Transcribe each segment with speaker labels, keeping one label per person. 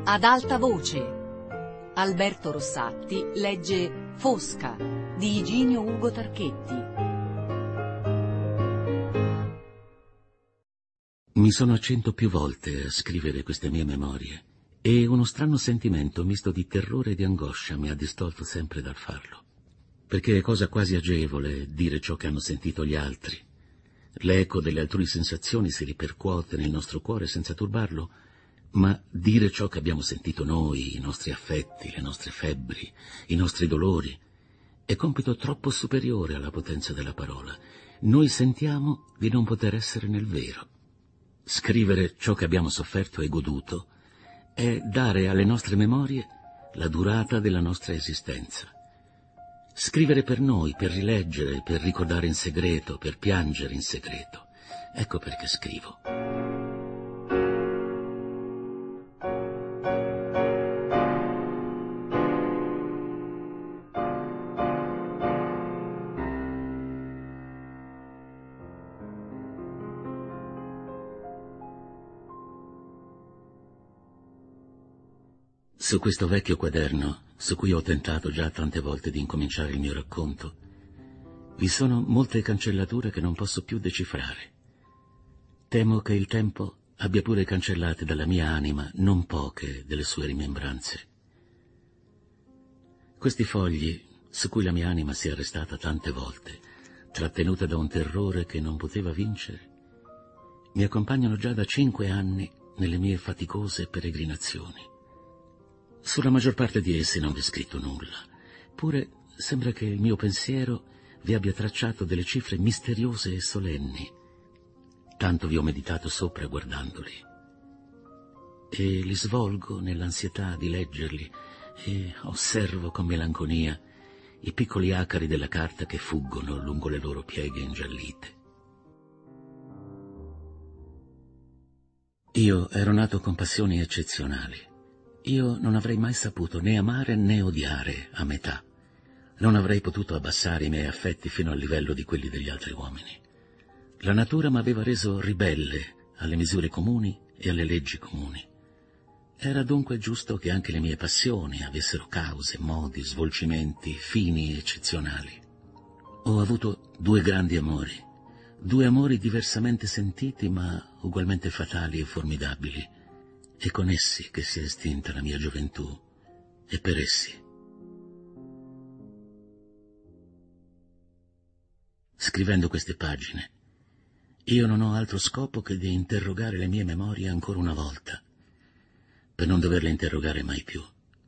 Speaker 1: Ad alta voce. Alberto Rossatti legge Fosca di Iginio Ugo Tarchetti.
Speaker 2: Mi sono accento più volte a scrivere queste mie memorie e uno strano sentimento misto di terrore e di angoscia mi ha distolto sempre dal farlo. Perché è cosa quasi agevole dire ciò che hanno sentito gli altri. L'eco delle altrui sensazioni si ripercuote nel nostro cuore senza turbarlo, ma dire ciò che abbiamo sentito noi, i nostri affetti, le nostre febbri, i nostri dolori, è compito troppo superiore alla potenza della parola. Noi sentiamo di non poter essere nel vero. Scrivere ciò che abbiamo sofferto e goduto è dare alle nostre memorie la durata della nostra esistenza. Scrivere per noi, per rileggere, per ricordare in segreto, per piangere in segreto. Ecco perché scrivo. Su questo vecchio quaderno, su cui ho tentato già tante volte di incominciare il mio racconto, vi sono molte cancellature che non posso più decifrare. Temo che il tempo abbia pure cancellate dalla mia anima non poche delle sue rimembranze. Questi fogli, su cui la mia anima si è arrestata tante volte, trattenuta da un terrore che non poteva vincere, mi accompagnano già da 5 anni nelle mie faticose peregrinazioni. Sulla maggior parte di essi non vi ho scritto nulla, pure sembra che il mio pensiero vi abbia tracciato delle cifre misteriose e solenni. Tanto vi ho meditato sopra guardandoli. E li svolgo nell'ansietà di leggerli e osservo con melanconia i piccoli acari della carta che fuggono lungo le loro pieghe ingiallite. Io ero nato con passioni eccezionali. Io non avrei mai saputo né amare né odiare a metà. Non avrei potuto abbassare i miei affetti fino al livello di quelli degli altri uomini. La natura m'aveva reso ribelle alle misure comuni e alle leggi comuni. Era dunque giusto che anche le mie passioni avessero cause, modi, svolgimenti, fini eccezionali. Ho avuto 2 grandi amori, 2 amori diversamente sentiti ma ugualmente fatali e formidabili. È con essi che si è estinta la mia gioventù, e per essi. Scrivendo queste pagine, io non ho altro scopo che di interrogare le mie memorie ancora una volta, per non doverle interrogare mai più.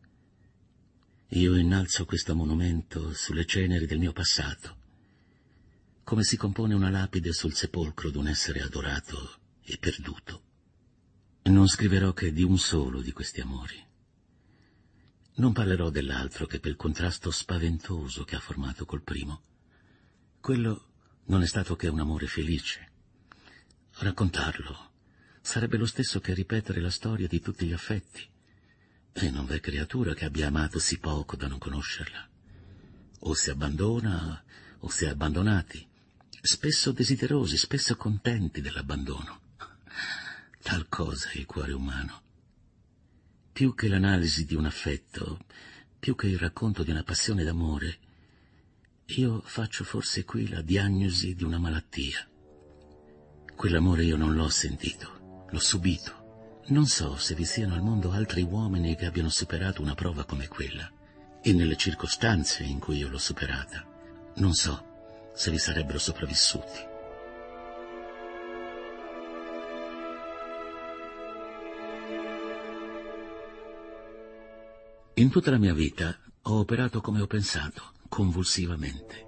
Speaker 2: Io innalzo questo monumento sulle ceneri del mio passato, come si compone una lapide sul sepolcro d'un essere adorato e perduto. Non scriverò che di un solo di questi amori. Non parlerò dell'altro che per il contrasto spaventoso che ha formato col primo. Quello non è stato che un amore felice. Raccontarlo sarebbe lo stesso che ripetere la storia di tutti gli affetti. E non v'è creatura che abbia amato sì poco da non conoscerla. O si abbandona o si è abbandonati, spesso desiderosi, spesso contenti dell'abbandono. Tal cosa è il cuore umano. Più che l'analisi di un affetto, più che il racconto di una passione d'amore, io faccio forse qui la diagnosi di una malattia. Quell'amore io non l'ho sentito, l'ho subito. Non so se vi siano al mondo altri uomini che abbiano superato una prova come quella, e nelle circostanze in cui io l'ho superata, non so se vi sarebbero sopravvissuti. In tutta la mia vita ho operato come ho pensato, convulsivamente.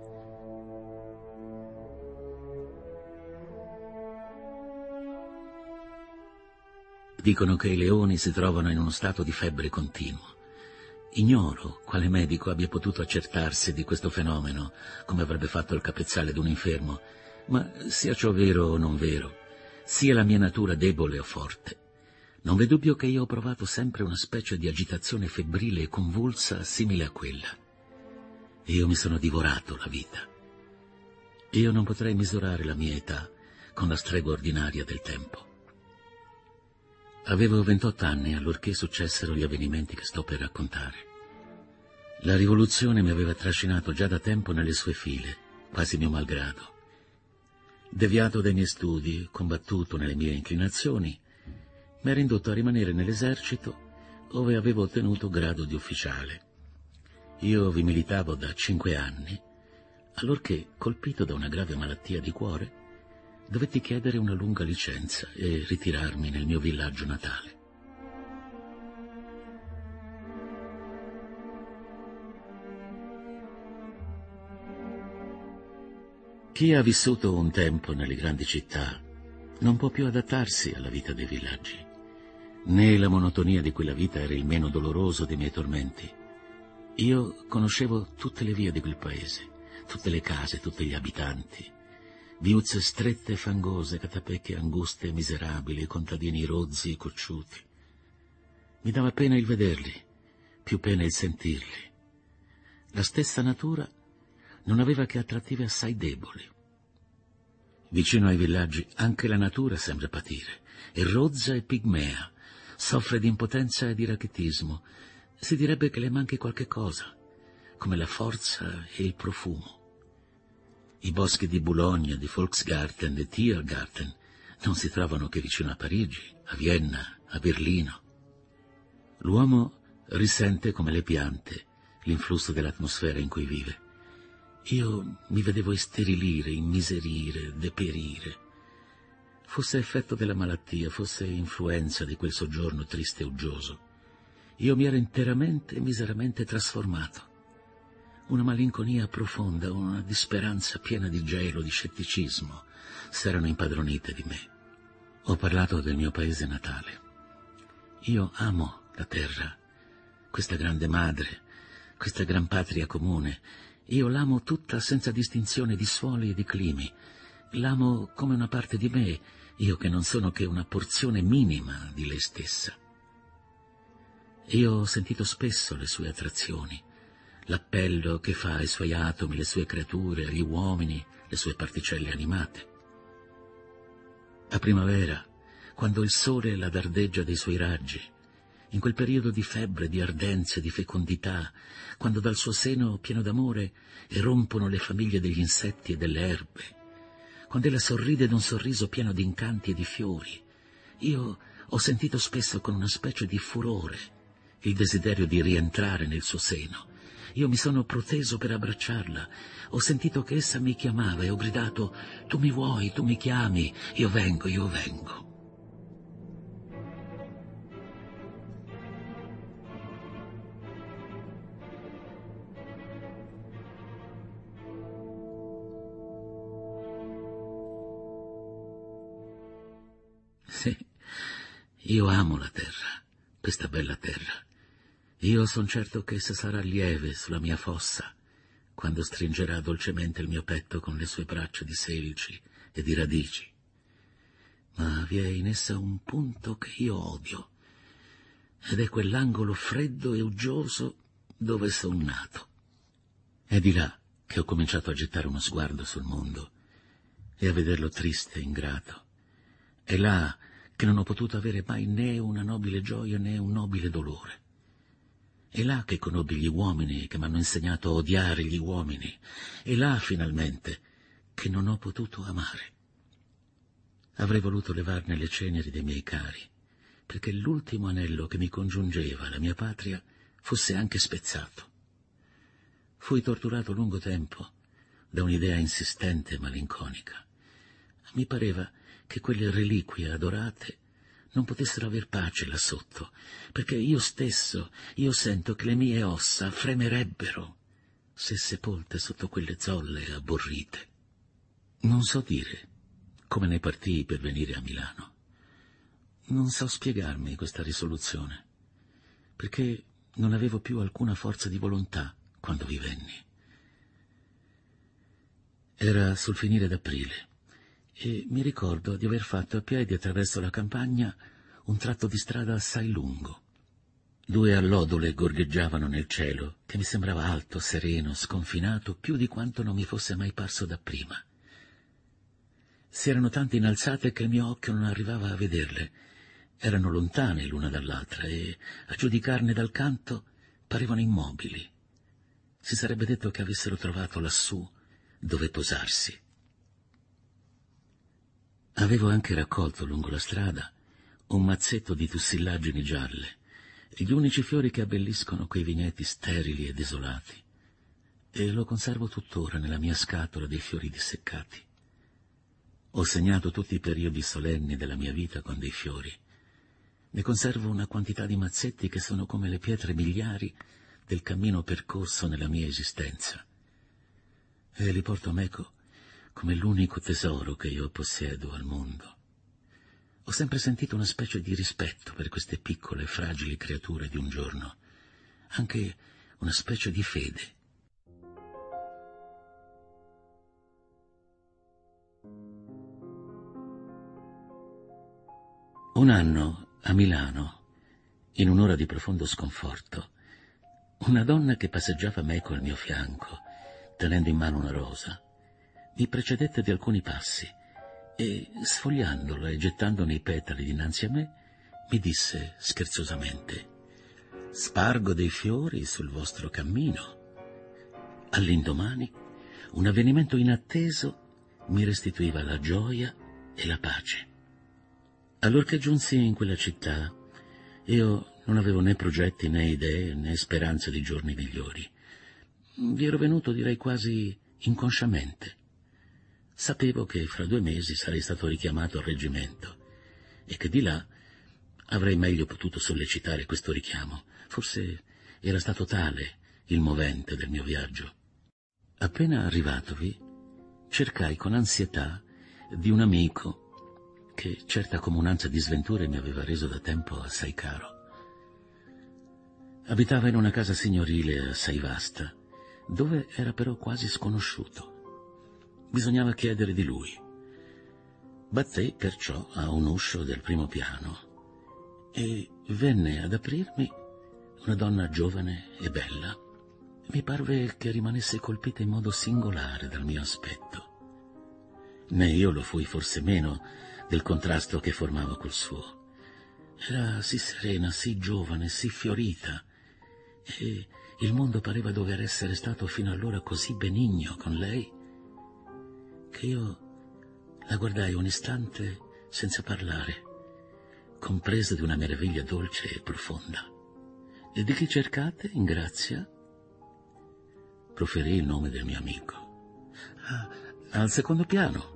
Speaker 2: Dicono che i leoni si trovano in uno stato di febbre continuo. Ignoro quale medico abbia potuto accertarsi di questo fenomeno, come avrebbe fatto il capezzale d'un infermo, ma sia ciò vero o non vero, sia la mia natura debole o forte, non v'è dubbio che io ho provato sempre una specie di agitazione febbrile e convulsa simile a quella. Io mi sono divorato la vita. Io non potrei misurare la mia età con la stregua ordinaria del tempo. Avevo 28 anni allorché successero gli avvenimenti che sto per raccontare. La rivoluzione mi aveva trascinato già da tempo nelle sue file, quasi mio malgrado. Deviato dai miei studi, combattuto nelle mie inclinazioni, mi ero indotto a rimanere nell'esercito, dove avevo ottenuto grado di ufficiale. Io vi militavo da 5 anni, allorché, colpito da una grave malattia di cuore, dovetti chiedere una lunga licenza e ritirarmi nel mio villaggio natale. Chi ha vissuto un tempo nelle grandi città non può più adattarsi alla vita dei villaggi. Né la monotonia di quella vita era il meno doloroso dei miei tormenti. Io conoscevo tutte le vie di quel paese, tutte le case, tutti gli abitanti. Viuzze strette e fangose, catapecchie anguste e miserabili, contadini rozzi e cocciuti. Mi dava pena il vederli, più pena il sentirli. La stessa natura non aveva che attrattive assai deboli. Vicino ai villaggi anche la natura sembra patire, è rozza e pigmea, soffre di impotenza e di rachitismo. Si direbbe che le manchi qualche cosa, come la forza e il profumo. I boschi di Bologna, di Volksgarten e Tiergarten non si trovano che vicino a Parigi, a Vienna, a Berlino. L'uomo risente, come le piante, l'influsso dell'atmosfera in cui vive. Io mi vedevo isterilire, immiserire, deperire. Fosse effetto della malattia, fosse influenza di quel soggiorno triste e uggioso, io mi ero interamente e miseramente trasformato. Una malinconia profonda, una disperanza piena di gelo, di scetticismo, s'erano impadronite di me. Ho parlato del mio paese natale. Io amo la terra, questa grande madre, questa gran patria comune. Io l'amo tutta senza distinzione di suoli e di climi. L'amo come una parte di me, io che non sono che una porzione minima di lei stessa. Io ho sentito spesso le sue attrazioni, l'appello che fa ai suoi atomi, le sue creature, agli uomini, le sue particelle animate. A primavera, quando il sole la dardeggia dei suoi raggi, in quel periodo di febbre, di ardenza, di fecondità, quando dal suo seno pieno d'amore irrompono le famiglie degli insetti e delle erbe, quando ella sorride d'un sorriso pieno di incanti e di fiori, io ho sentito spesso con una specie di furore il desiderio di rientrare nel suo seno. Io mi sono proteso per abbracciarla, ho sentito che essa mi chiamava e ho gridato: «Tu mi vuoi, tu mi chiami, io vengo, io vengo». Sì, io amo la terra, questa bella terra. Io son certo che essa sarà lieve sulla mia fossa, quando stringerà dolcemente il mio petto con le sue braccia di selci e di radici. Ma vi è in essa un punto che io odio, ed è quell'angolo freddo e uggioso dove son nato. È di là che ho cominciato a gettare uno sguardo sul mondo e a vederlo triste e ingrato. È là che non ho potuto avere mai né una nobile gioia né un nobile dolore. È là che conobbi gli uomini che m'hanno insegnato a odiare gli uomini. È là, finalmente, che non ho potuto amare. Avrei voluto levarne le ceneri dei miei cari, perché l'ultimo anello che mi congiungeva alla mia patria fosse anche spezzato. Fui torturato lungo tempo da un'idea insistente e malinconica. Mi pareva che quelle reliquie adorate non potessero aver pace là sotto, perché io stesso, io sento che le mie ossa fremerebbero se sepolte sotto quelle zolle abborrite. Non so dire come ne partii per venire a Milano. Non so spiegarmi questa risoluzione, perché non avevo più alcuna forza di volontà quando vi venni. Era sul finire d'aprile e mi ricordo di aver fatto a piedi attraverso la campagna un tratto di strada assai lungo. 2 allodole gorgheggiavano nel cielo, che mi sembrava alto, sereno, sconfinato, più di quanto non mi fosse mai parso dapprima. Si erano tanto innalzate che il mio occhio non arrivava a vederle, erano lontane l'una dall'altra e, a giudicarne dal canto, parevano immobili. Si sarebbe detto che avessero trovato lassù dove posarsi. Avevo anche raccolto lungo la strada un mazzetto di tussillagini gialle, gli unici fiori che abbelliscono quei vigneti sterili e desolati, e lo conservo tuttora nella mia scatola dei fiori disseccati. Ho segnato tutti i periodi solenni della mia vita con dei fiori. Ne conservo una quantità di mazzetti che sono come le pietre miliari del cammino percorso nella mia esistenza, e li porto meco come l'unico tesoro che io possiedo al mondo. Ho sempre sentito una specie di rispetto per queste piccole, fragili creature di un giorno, anche una specie di fede. Un anno, a Milano, in un'ora di profondo sconforto, una donna che passeggiava meco al mio fianco, tenendo in mano una rosa, mi precedette di alcuni passi e, sfogliandola e gettandone i petali dinanzi a me, mi disse scherzosamente: «Spargo dei fiori sul vostro cammino». All'indomani, un avvenimento inatteso mi restituiva la gioia e la pace. Allorché giunsi in quella città, io non avevo né progetti, né idee, né speranze di giorni migliori. Vi ero venuto, direi quasi inconsciamente. Sapevo che fra 2 mesi sarei stato richiamato al reggimento e che di là avrei meglio potuto sollecitare questo richiamo. Forse era stato tale il movente del mio viaggio. Appena arrivatovi, cercai con ansietà di un amico che certa comunanza di sventure mi aveva reso da tempo assai caro. Abitava in una casa signorile assai vasta, dove era però quasi sconosciuto. Bisognava chiedere di lui. Battei perciò a un uscio del primo piano e venne ad aprirmi una donna giovane e bella. Mi parve che rimanesse colpita in modo singolare dal mio aspetto. Né io lo fui forse meno del contrasto che formavo col suo. Era sì serena, sì giovane, sì fiorita, e il mondo pareva dover essere stato fino allora così benigno con lei, che io la guardai un istante senza parlare, compreso di una meraviglia dolce e profonda. «E di chi cercate, in grazia?» Proferì il nome del mio amico. «Al secondo piano».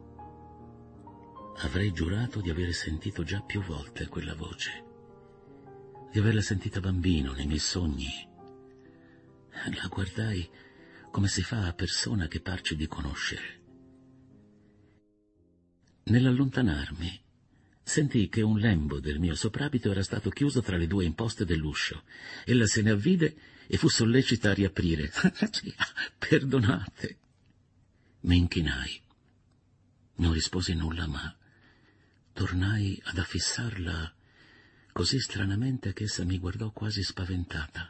Speaker 2: Avrei giurato di aver sentito già più volte quella voce, di averla sentita bambino nei miei sogni. La guardai come si fa a persona che parce di conoscere. Nell'allontanarmi, sentii che un lembo del mio soprabito era stato chiuso tra le 2 imposte dell'uscio. Ella se ne avvide e fu sollecita a riaprire. «Perdonate». Mi inchinai. Non risposi nulla, ma tornai ad affissarla così stranamente che essa mi guardò quasi spaventata.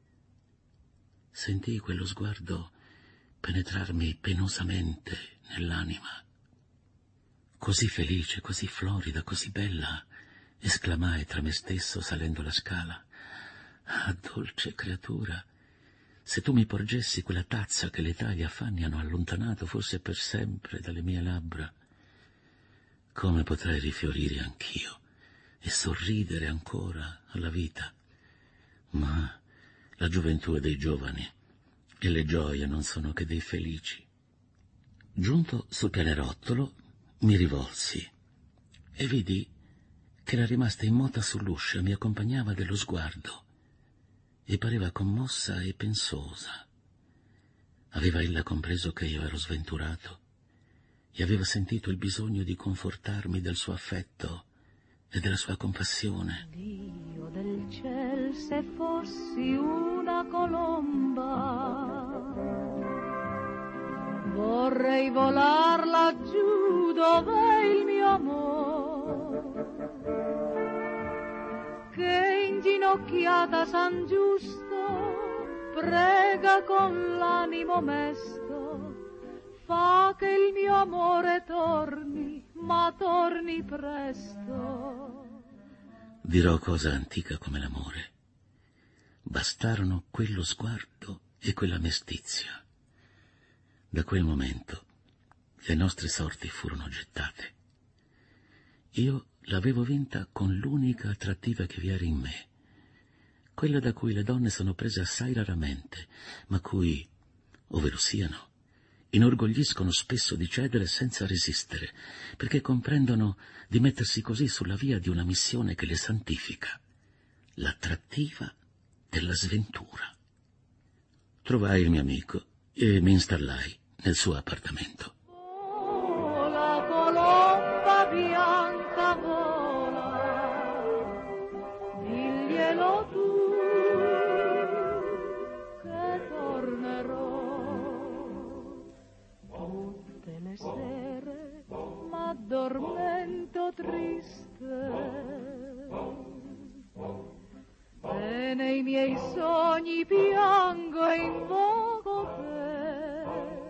Speaker 2: Sentii quello sguardo penetrarmi penosamente nell'anima. «Così felice, così florida, così bella», esclamai tra me stesso salendo la scala. «Ah, dolce creatura, se tu mi porgessi quella tazza che l'età e gli affanni hanno allontanato forse per sempre dalle mie labbra, come potrei rifiorire anch'io e sorridere ancora alla vita. Ma la gioventù è dei giovani e le gioie non sono che dei felici». Giunto sul pianerottolo, mi rivolsi e vidi che era rimasta immota sull'uscio e mi accompagnava dello sguardo e pareva commossa e pensosa. Aveva ella compreso che io ero sventurato e aveva sentito il bisogno di confortarmi del suo affetto e della sua compassione.
Speaker 3: Dio del ciel, se fossi una colomba, vorrei volar laggiù dove il mio amor, che inginocchiata san giusto prega con l'animo mesto, fa che il mio amore torni, ma torni presto.
Speaker 2: dirò cosa antica come l'amore. Bastarono quello sguardo e quella mestizia. Da quel momento le nostre sorti furono gettate. Io l'avevo vinta con l'unica attrattiva che vi era in me, quella da cui le donne sono prese assai raramente, ma cui, ovvero siano, inorgogliscono spesso di cedere senza resistere, perché comprendono di mettersi così sulla via di una missione che le santifica, l'attrattiva della sventura. Trovai il mio amico e mi installai nel suo appartamento.
Speaker 3: La colomba bianca vola, diglielo tu che tornerò. Tutte le sere m'addormento triste e nei miei sogni piango e invoco te.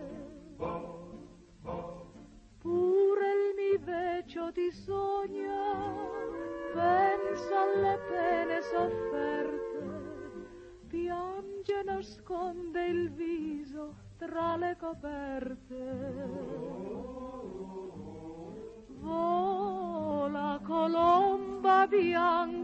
Speaker 3: Pure il mi vecchio ti sogna, pensa alle pene sofferte, piange, nasconde il viso tra le coperte. Vola colomba bianca